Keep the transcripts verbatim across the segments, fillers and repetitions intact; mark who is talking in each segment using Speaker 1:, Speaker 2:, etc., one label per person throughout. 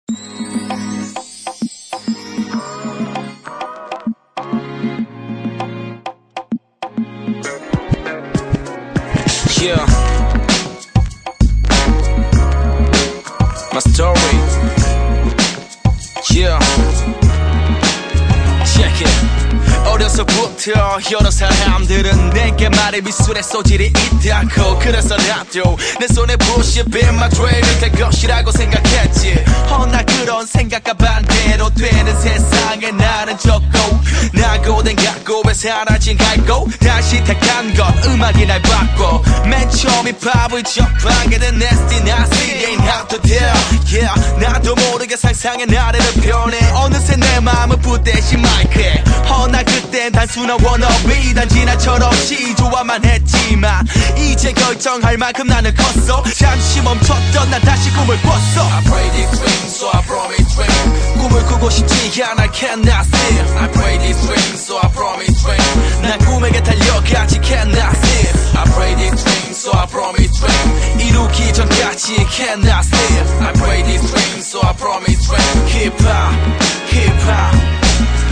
Speaker 1: Yeah, my story. Yeah, check it. 어려서부터 여러 사람들은 내게 말해 미술의 소질이 있다고. 그래서 나도 내 손에 부시 be my dream이 될 것이라고 생각했지. 허나 그런 생각과 반대로 되는 세상에 나는 적고 나고 된 각고에 사라진 갈고 다시 택한 것 음악이 날 바꿔. 맨 처음 힙합을 접하게 된 nasty nasty ain't how to tell. Yeah, 나도 모르게 상상의 나래를 펴내. 어느새 내 마음은 붓대시 마이크에. 허나 그땐 단순한 wannabe 단지 나처럼 시조화만 했지만 이제 결정할 만큼 나는 컸어. 잠시 멈췄던 난 다시 꿈을 꿨어. I pray this dream so I promise dream. 꿈을 꾸고 싶지 않아 cannot sleep. I pray this dream so I promise dream. 난 꿈에게 달려가지 cannot sleep. I pray this dream so I promise dream. 이루기 전까지 cannot sleep. I pray this dream so I promise dream. Hip hop, hip hop.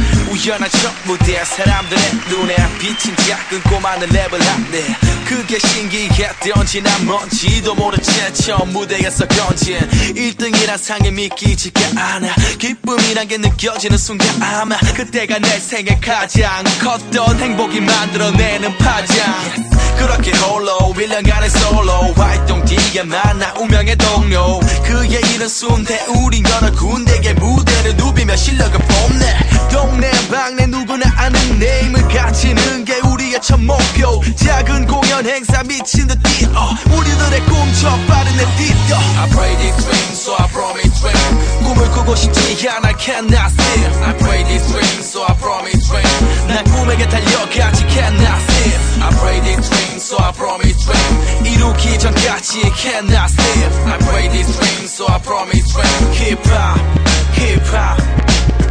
Speaker 1: 우연한 첫 무대 사람들의 눈에 비친 작은 꼬마는 랩을 한대. 그게 신기했던지 난 뭔지도 모른 채 처음 무대에서 건진 일 등이란 상에 믿기지가 않아. 기쁨이란 게 느껴지는 순간 아마 그때가 내 생애 가장 컸던 행복이 만들어내는 파장. 그렇게 홀로 일 년간의 솔로 활동 뒤에 만나 운명의 동료. 그의 이른 순대 우린 여러 군데의 무대를 누비며 실력을 뽐내. 동네 방네 누구나 아는 네임을 가지는 게 우리의 첫 목표. 작은 공연 행사 미친 듯 뛰어 우리들의 꿈 저 빠른 내 뛰어. I pray this dream so I promise dream. 꿈을 꾸고 싶지 않아 cannot sleep. I pray this dream so I promise dream. 난 꿈에게 달려가지 cannot sleep. I pray this dream so I promise dream. 이루기 전까지 cannot sleep. I pray this dream so I promise dream. Hip hop, hip hop.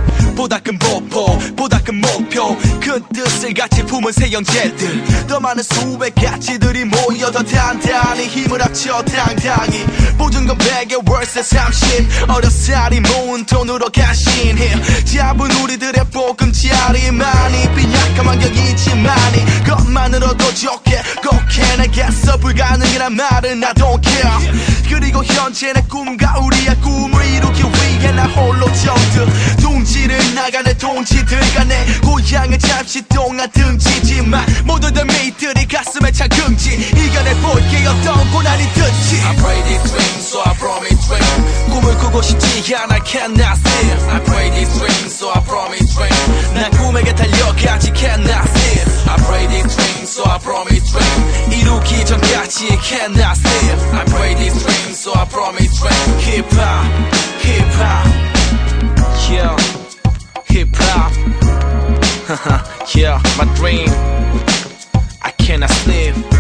Speaker 1: 보다 큰 보포, 보다 큰 목표, 큰 뜻을 같이 품은 새 형제들. 더 많은 수백 가치들이 모여 더 단단히 힘을 합쳐 당당히. 모든 건 백의 월세 삼십. 어려살이 모은 돈으로 가신해. 잡은 우리들의 보금자리 많이 빈약한 환경이지만이 것만으로도 좋게 꼭 해내겠어. 불가능이란 말은 I don't care. 그리고 현재 내 꿈과 우리의 꿈을 이루기 위해 나 홀로 정드. 둥지를 나가는 동지들 간에 고향을 잠시 동안 등지지만 모두들 메이트리 가슴에 찬 긍지 이겨내볼게 어떤 고난이든지. I pray this dream so I promise dream. 꿈을 꾸고 싶지 않아 cannot sleep. I pray this dream so I promise dream. 난 꿈에게 달려가지 cannot sleep. I pray this dream so I promise dream. 이루기 전까지 cannot sleep. I pray this dream so I promise dream. Hip hop, hip hop. Yeah, hip hop. Yeah, my dream. I cannot sleep.